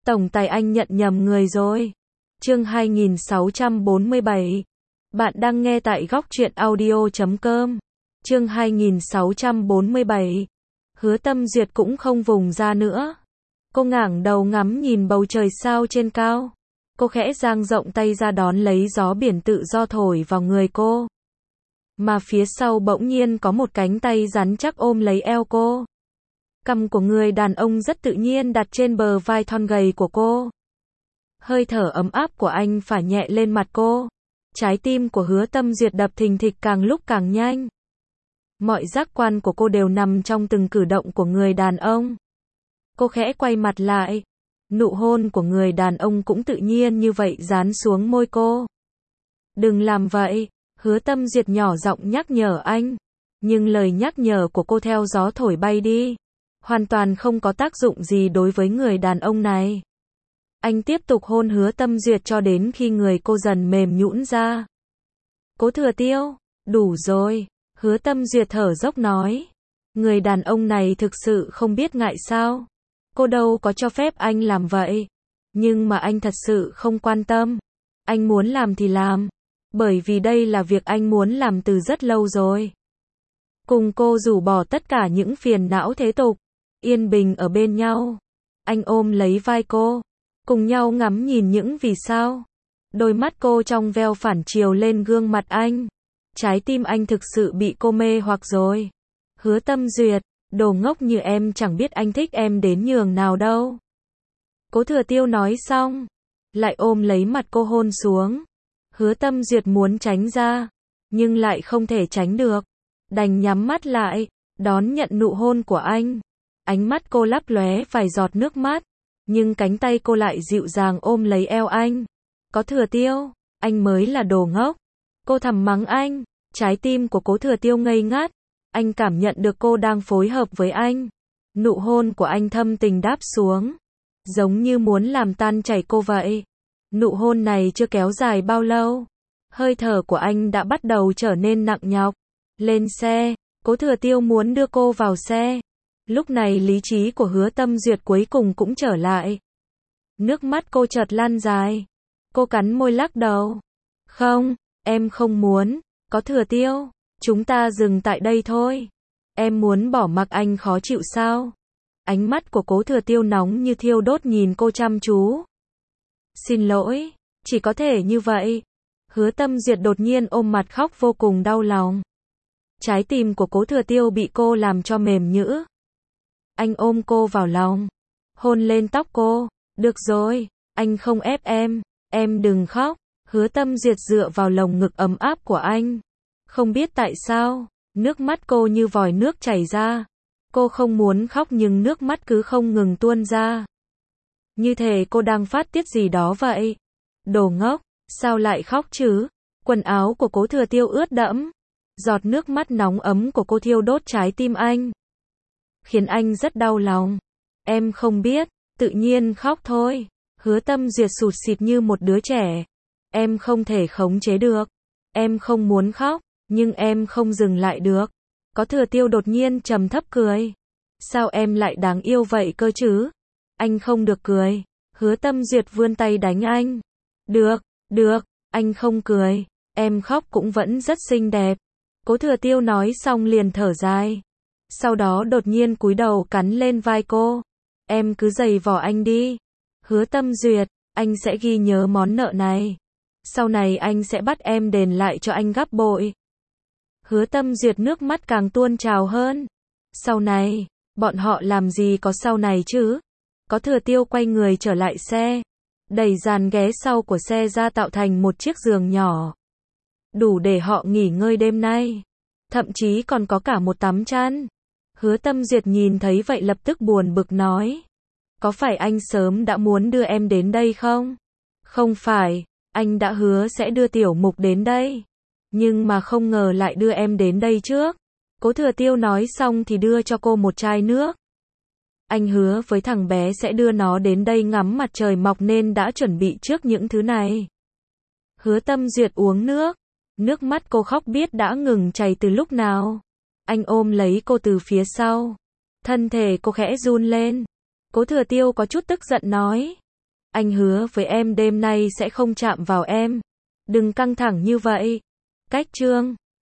Tổng tài anh nhận nhầm người rồi. Chương 2647. Bạn đang nghe tại góc truyện audio.com. Chương 2647. Hứa Tâm Duyệt cũng không vùng ra nữa. Cô ngẩng đầu ngắm nhìn bầu trời sao trên cao. Cô khẽ dang rộng tay ra đón lấy gió biển tự do thổi vào người cô. Mà phía sau bỗng nhiên có một cánh tay rắn chắc ôm lấy eo cô. Cằm của người đàn ông rất tự nhiên đặt trên bờ vai thon gầy của cô. Hơi thở ấm áp của anh phả nhẹ lên mặt cô. Trái tim của Hứa Tâm Duyệt đập thình thịch càng lúc càng nhanh. Mọi giác quan của cô đều nằm trong từng cử động của người đàn ông. Cô khẽ quay mặt lại. Nụ hôn của người đàn ông cũng tự nhiên như vậy dán xuống môi cô. Đừng làm vậy, Hứa Tâm Duyệt nhỏ giọng nhắc nhở anh. Nhưng lời nhắc nhở của cô theo gió thổi bay đi. Hoàn toàn không có tác dụng gì đối với người đàn ông này. Anh tiếp tục hôn Hứa Tâm Duyệt cho đến khi người cô dần mềm nhũn ra. Cố Thừa Tiêu, đủ rồi, Hứa Tâm Duyệt thở dốc nói. Người đàn ông này thực sự không biết ngại sao. Cô đâu có cho phép anh làm vậy. Nhưng mà anh thật sự không quan tâm. Anh muốn làm thì làm. Bởi vì đây là việc anh muốn làm từ rất lâu rồi. Cùng cô rũ bỏ tất cả những phiền não thế tục. Yên bình ở bên nhau. Anh ôm lấy vai cô. Cùng nhau ngắm nhìn những vì sao. Đôi mắt cô trong veo phản chiếu lên gương mặt anh. Trái tim anh thực sự bị cô mê hoặc rồi. Hứa Tâm Duyệt, đồ ngốc như em chẳng biết anh thích em đến nhường nào đâu. Cố Thừa Tiêu nói xong. Lại ôm lấy mặt cô hôn xuống. Hứa Tâm Duyệt muốn tránh ra. Nhưng lại không thể tránh được. Đành nhắm mắt lại. Đón nhận nụ hôn của anh. Ánh mắt cô lấp lóe vài giọt nước mắt. Nhưng cánh tay cô lại dịu dàng ôm lấy eo anh. Có Thừa Tiêu, anh mới là đồ ngốc. Cô thầm mắng anh. Trái tim của Cố Thừa Tiêu ngây ngắt. Anh cảm nhận được cô đang phối hợp với anh. Nụ hôn của anh thâm tình đáp xuống. Giống như muốn làm tan chảy cô vậy. Nụ hôn này chưa kéo dài bao lâu. Hơi thở của anh đã bắt đầu trở nên nặng nhọc. Lên xe, Cố Thừa Tiêu muốn đưa cô vào xe. Lúc này lý trí của Hứa Tâm Duyệt cuối cùng cũng trở lại. Nước mắt cô chợt lan dài. Cô cắn môi lắc đầu. Không, em không muốn. Có Thừa Tiêu, chúng ta dừng tại đây thôi. Em muốn bỏ mặc anh khó chịu sao? Ánh mắt của Cố Thừa Tiêu nóng như thiêu đốt nhìn cô chăm chú. Xin lỗi, chỉ có thể như vậy. Hứa Tâm Duyệt đột nhiên ôm mặt khóc vô cùng đau lòng. Trái tim của Cố Thừa Tiêu bị cô làm cho mềm nhũn. Anh ôm cô vào lòng, hôn lên tóc cô. Được rồi, anh không ép em đừng khóc. Hứa Tâm Duyệt dựa vào lồng ngực ấm áp của anh. Không biết tại sao, nước mắt cô như vòi nước chảy ra. Cô không muốn khóc nhưng nước mắt cứ không ngừng tuôn ra. Như thể cô đang phát tiết gì đó vậy. Đồ ngốc, sao lại khóc chứ? Quần áo của Cố Thừa Tiêu ướt đẫm. Giọt nước mắt nóng ấm của cô thiêu đốt trái tim anh. Khiến anh rất đau lòng. Em không biết, tự nhiên khóc thôi. Hứa Tâm Duyệt sụt sịt như một đứa trẻ. Em không thể khống chế được. Em không muốn khóc, nhưng em không dừng lại được. Có Thừa Tiêu đột nhiên trầm thấp cười. Sao em lại đáng yêu vậy cơ chứ? Anh không được cười. Hứa Tâm Duyệt vươn tay đánh anh. Được, anh không cười. Em khóc cũng vẫn rất xinh đẹp. Cố Thừa Tiêu nói xong liền thở dài. Sau đó đột nhiên cúi đầu cắn lên vai cô. Em cứ giày vò anh đi. Hứa Tâm Duyệt, anh sẽ ghi nhớ món nợ này. Sau này anh sẽ bắt em đền lại cho anh gấp bội. Hứa Tâm Duyệt nước mắt càng tuôn trào hơn. Sau này, bọn họ làm gì có sau này chứ? Có Thừa Tiêu quay người trở lại xe. Đẩy dàn ghế sau của xe ra tạo thành một chiếc giường nhỏ. Đủ để họ nghỉ ngơi đêm nay. Thậm chí còn có cả một tấm chăn. Hứa Tâm Duyệt nhìn thấy vậy lập tức buồn bực nói. Có phải anh sớm đã muốn đưa em đến đây không? Không phải, anh đã hứa sẽ đưa Tiểu Mục đến đây. Nhưng mà không ngờ lại đưa em đến đây trước. Cố Thừa Tiêu nói xong thì đưa cho cô một chai nước. Anh hứa với thằng bé sẽ đưa nó đến đây ngắm mặt trời mọc nên đã chuẩn bị trước những thứ này. Hứa Tâm Duyệt uống nước. Nước mắt cô khóc biết đã ngừng chảy từ lúc nào. Anh ôm lấy cô từ phía sau. Thân thể cô khẽ run lên. Cố Thừa Tiêu có chút tức giận nói. Anh hứa với em đêm nay sẽ không chạm vào em. Đừng căng thẳng như vậy. Cách chương